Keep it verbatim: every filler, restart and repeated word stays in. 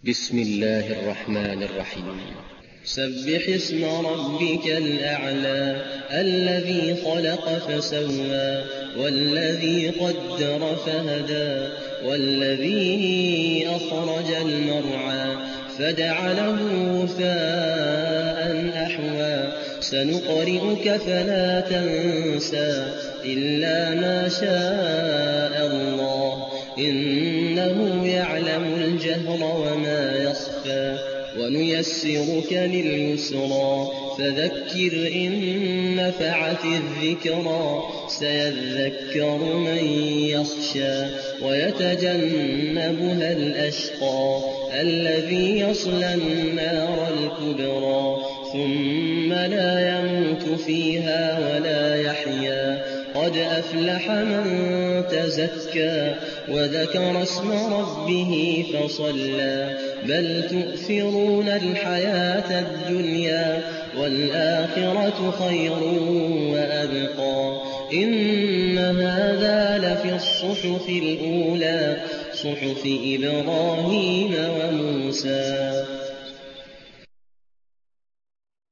بسم الله الرحمن الرحيم. سبح اسم ربك الأعلى الذي خلق فسوى والذي قدر فهدى والذي أخرج المرعى فجعله غثاء أحوى سنقرئك فلا تنسى إلا ما شاء الله إنه يعلم الجهر وما يخفى ونيسرك لليسرى فذكر إن نفعت الذكرى سيذكر من يخشى ويتجنبها الأشقى الذي يصلى النار الكبرى ثم لا يموت فيها ولا يحيا قد أفلح من تزكى وذكر اسم ربه فصلى بل تؤثرون الحياة الدنيا والآخرة خير وأبقى إن هذا لفي الصحف الأولى صحف إبراهيم وموسى.